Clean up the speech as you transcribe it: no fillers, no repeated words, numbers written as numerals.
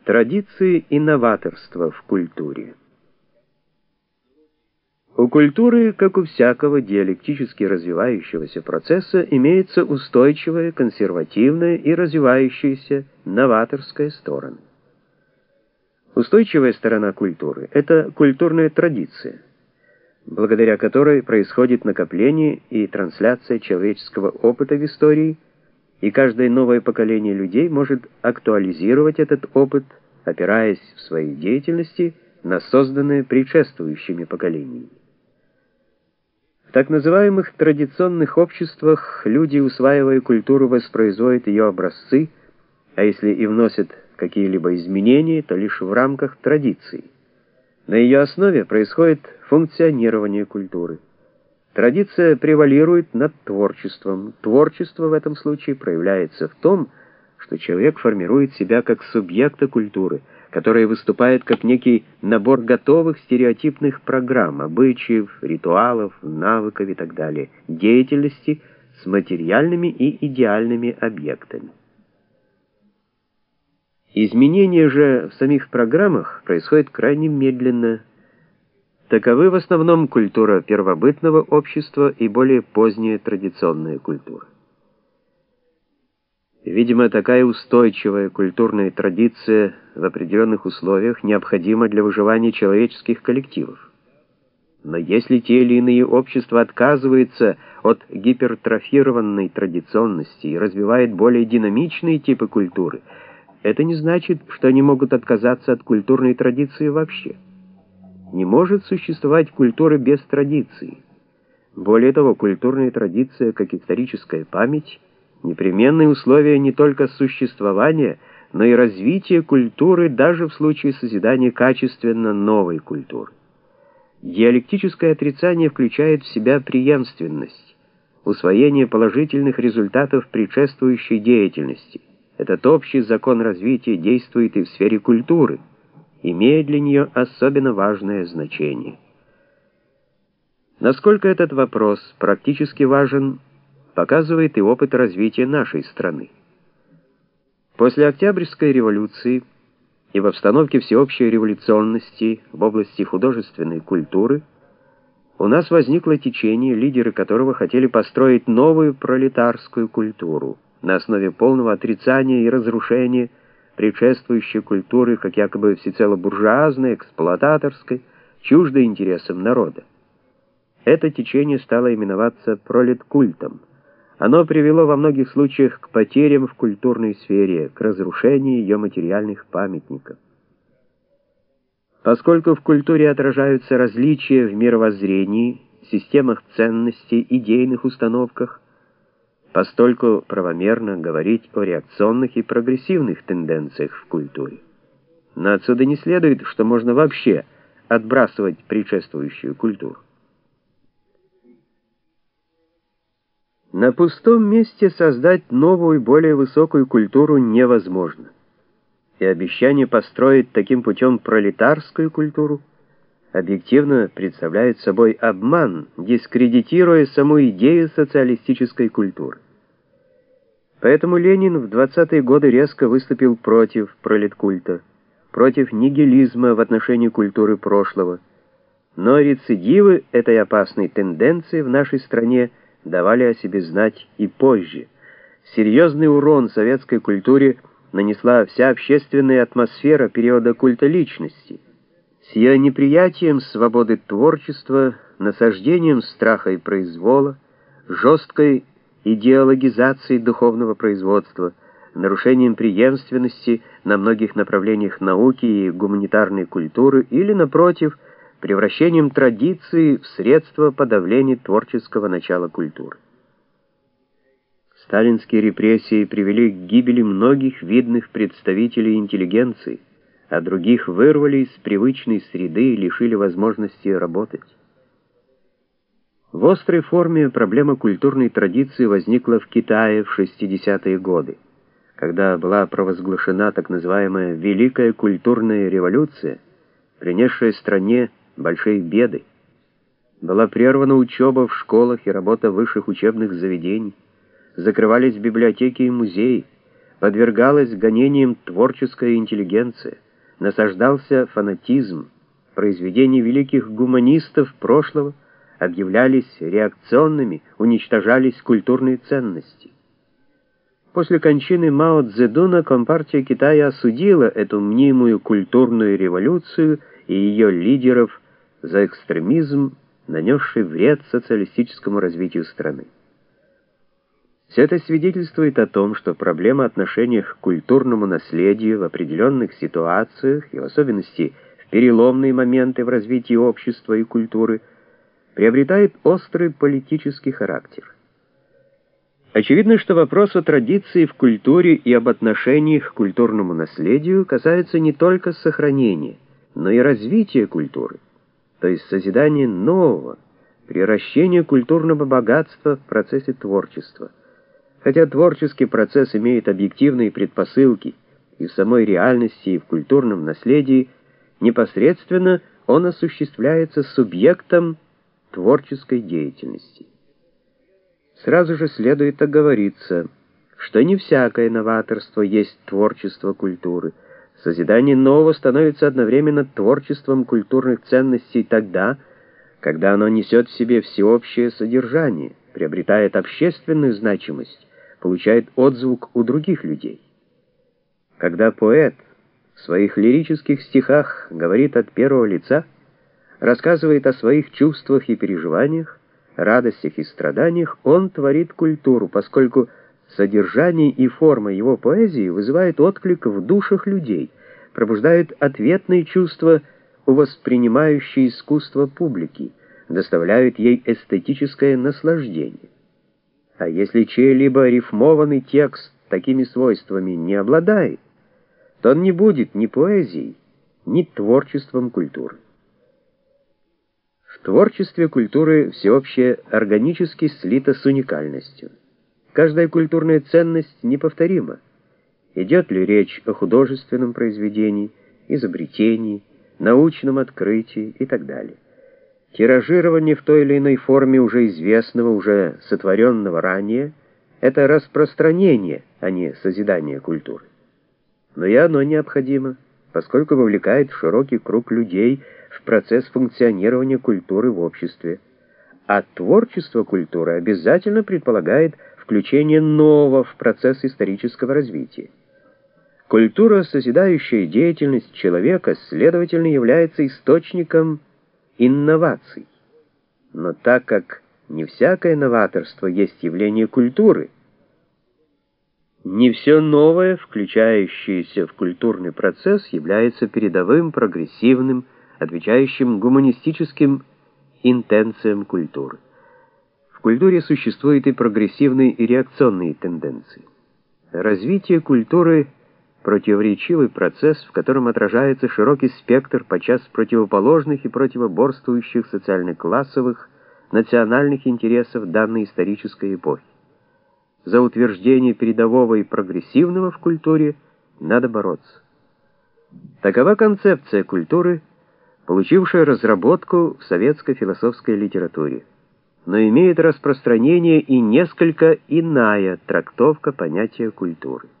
Традиции и новаторство в культуре. У культуры, как у всякого диалектически развивающегося процесса, имеется устойчивая, консервативная и развивающаяся новаторская сторона. Устойчивая сторона культуры — это культурная традиция, благодаря которой происходит накопление и трансляция человеческого опыта в истории, и каждое новое поколение людей может актуализировать этот опыт, опираясь в своей деятельности на созданное предшествующими поколениями. В так называемых традиционных обществах люди, усваивая культуру, воспроизводят ее образцы, а если и вносят какие-либо изменения, то лишь в рамках традиций. На ее основе происходит функционирование культуры. Традиция превалирует над творчеством. Творчество в этом случае проявляется в том, что человек формирует себя как субъекта культуры, которая выступает как некий набор готовых стереотипных программ, обычаев, ритуалов, навыков и так далее, деятельности с материальными и идеальными объектами. Изменения же в самих программах происходят крайне медленно. Таковы в основном культура первобытного общества и более поздняя традиционная культура. Видимо, такая устойчивая культурная традиция в определенных условиях необходима для выживания человеческих коллективов. Но если те или иные общества отказываются от гипертрофированной традиционности и развивают более динамичные типы культуры, это не значит, что они могут отказаться от культурной традиции вообще. Не может существовать культура без традиции. Более того, культурная традиция, как историческая память, непременные условия не только существования, но и развития культуры даже в случае созидания качественно новой культуры. Диалектическое отрицание включает в себя преемственность, усвоение положительных результатов предшествующей деятельности. Этот общий закон развития действует и в сфере культуры, имея для нее особенно важное значение. Насколько этот вопрос практически важен, показывает и опыт развития нашей страны. После Октябрьской революции и в обстановке всеобщей революционности в области художественной культуры у нас возникло течение, лидеры которого хотели построить новую пролетарскую культуру на основе полного отрицания и разрушения предшествующей культуры, как якобы всецело буржуазной, эксплуататорской, чуждой интересам народа. Это течение стало именоваться пролеткультом. Оно привело во многих случаях к потерям в культурной сфере, к разрушению ее материальных памятников. Поскольку в культуре отражаются различия в мировоззрении, системах ценностей, идейных установках, постольку правомерно говорить о реакционных и прогрессивных тенденциях в культуре. Но отсюда не следует, что можно вообще отбрасывать предшествующую культуру. На пустом месте создать новую, более высокую культуру невозможно. И обещание построить таким путем пролетарскую культуру объективно представляет собой обман, дискредитируя саму идею социалистической культуры. Поэтому Ленин в 20-е годы резко выступил против пролеткульта, против нигилизма в отношении культуры прошлого. Но рецидивы этой опасной тенденции в нашей стране давали о себе знать и позже. Серьезный урон советской культуре нанесла вся общественная атмосфера периода культа личности, с ее неприятием свободы творчества, насаждением страха и произвола, жесткой идеологизацией духовного производства, нарушением преемственности на многих направлениях науки и гуманитарной культуры или, напротив, превращением традиции в средство подавления творческого начала культуры. Сталинские репрессии привели к гибели многих видных представителей интеллигенции, а других вырвали из привычной среды и лишили возможности работать. В острой форме проблема культурной традиции возникла в Китае в 60-е годы, когда была провозглашена так называемая Великая культурная революция, принесшая стране большие беды. Была прервана учеба в школах и работа высших учебных заведений, закрывались библиотеки и музеи, подвергалась гонениям творческая интеллигенция, насаждался фанатизм, произведения великих гуманистов прошлого объявлялись реакционными, уничтожались культурные ценности. После кончины Мао Цзэдуна Компартия Китая осудила эту мнимую культурную революцию и ее лидеров за экстремизм, нанесший вред социалистическому развитию страны. Все это свидетельствует о том, что проблема отношения к культурному наследию в определенных ситуациях, и в особенности в переломные моменты в развитии общества и культуры, приобретает острый политический характер. Очевидно, что вопрос о традиции в культуре и об отношениях к культурному наследию касается не только сохранения, но и развития культуры, то есть созидания нового, превращения культурного богатства в процессе творчества. Хотя творческий процесс имеет объективные предпосылки и в самой реальности, и в культурном наследии, непосредственно он осуществляется субъектом творческой деятельности. Сразу же следует оговориться, что не всякое новаторство есть творчество культуры. Созидание нового становится одновременно творчеством культурных ценностей тогда, когда оно несет в себе всеобщее содержание, приобретает общественную значимость, получает отзвук у других людей. Когда поэт в своих лирических стихах говорит от первого лица, рассказывает о своих чувствах и переживаниях, радостях и страданиях, он творит культуру, поскольку содержание и форма его поэзии вызывают отклик в душах людей, пробуждают ответные чувства у воспринимающей искусство публики, доставляют ей эстетическое наслаждение. А если чей-либо рифмованный текст такими свойствами не обладает, то он не будет ни поэзией, ни творчеством культуры. В творчестве культуры всеобщее органически слито с уникальностью. Каждая культурная ценность неповторима. Идет ли речь о художественном произведении, изобретении, научном открытии и так далее. Тиражирование в той или иной форме уже известного, уже сотворенного ранее — это распространение, а не созидание культуры. Но и оно необходимо, поскольку вовлекает широкий круг людей в процесс функционирования культуры в обществе. А творчество культуры обязательно предполагает включение нового в процесс исторического развития. Культура, созидающая деятельность человека, следовательно, является источником инноваций. Но так как не всякое новаторство есть явление культуры, не все новое, включающееся в культурный процесс, является передовым, прогрессивным, отвечающим гуманистическим интенциям культуры. В культуре существуют и прогрессивные, и реакционные тенденции. Развитие культуры — противоречивый процесс, в котором отражается широкий спектр подчас противоположных и противоборствующих социально-классовых, национальных интересов данной исторической эпохи. За утверждение передового и прогрессивного в культуре надо бороться. Такова концепция культуры, получившая разработку в советской философской литературе. Но имеет распространение и несколько иная трактовка понятия культуры.